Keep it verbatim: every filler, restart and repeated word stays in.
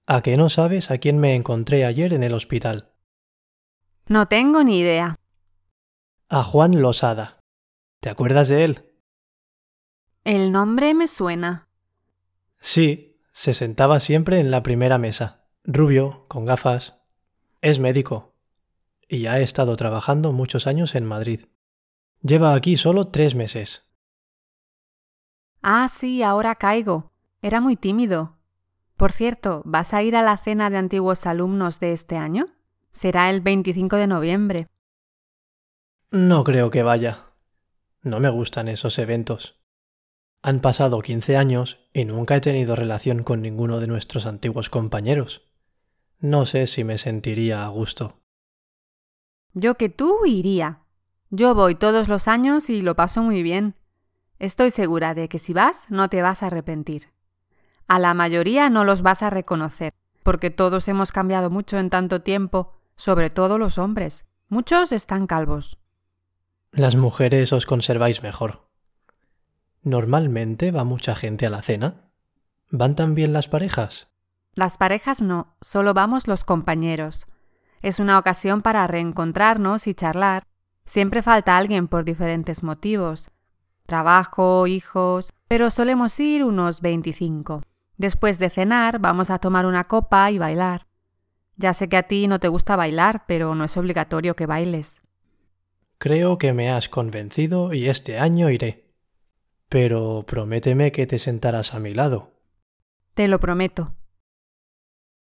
¿A que no sabes a quién me encontré ayer en el hospital? No tengo ni idea. A Juan Losada. ¿Te acuerdas de él? El nombre me suena. Sí, se sentaba siempre en la primera mesa. Rubio, con gafas. Es médico. Y ha estado trabajando muchos años en Madrid. Lleva aquí solo tres meses. Ah, sí, ahora caigo. Era muy tímido. Por cierto, ¿vas a ir a la cena de antiguos alumnos de este año? Será el veinticinco de noviembre. No creo que vaya. No me gustan esos eventos. Han pasado quince años y nunca he tenido relación con ninguno de nuestros antiguos compañeros. No sé si me sentiría a gusto. Yo que tú iría. Yo voy todos los años y lo paso muy bien. Estoy segura de que si vas no te vas a arrepentir. A la mayoría no los vas a reconocer, porque todos hemos cambiado mucho en tanto tiempo, sobre todo los hombres. Muchos están calvos. Las mujeres os conserváis mejor. ¿Normalmente va mucha gente a la cena? ¿Van también las parejas? Las parejas no, solo vamos los compañeros. Es una ocasión para reencontrarnos y charlar. Siempre falta alguien por diferentes motivos. Trabajo, hijos, pero solemos ir unos veinticinco. Después de cenar vamos a tomar una copa y bailar. Ya sé que a ti no te gusta bailar, pero no es obligatorio que bailes. Creo que me has convencido y este año iré. Pero prométeme que te sentarás a mi lado. Te lo prometo.